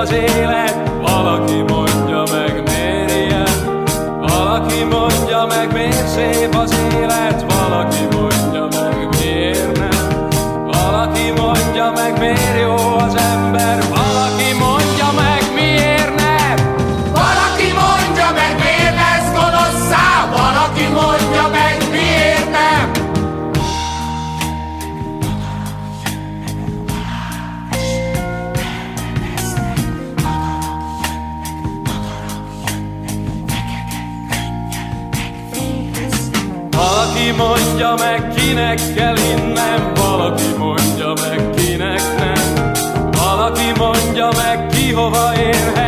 az élet, valaki mondja meg, miért ilyen. Valaki mondja meg, miért szép az élet, valaki mondja meg, miért nem. Valaki mondja meg, miért jó az ember, valaki mondja meg, miért nem. Valaki mondja meg, miért lesz gonoszszá, valaki mondja meg, miért nem. Valaki mondja meg, kinek kell innen, valaki mondja meg, kinek nem. Valaki mondja meg, ki hova érhet.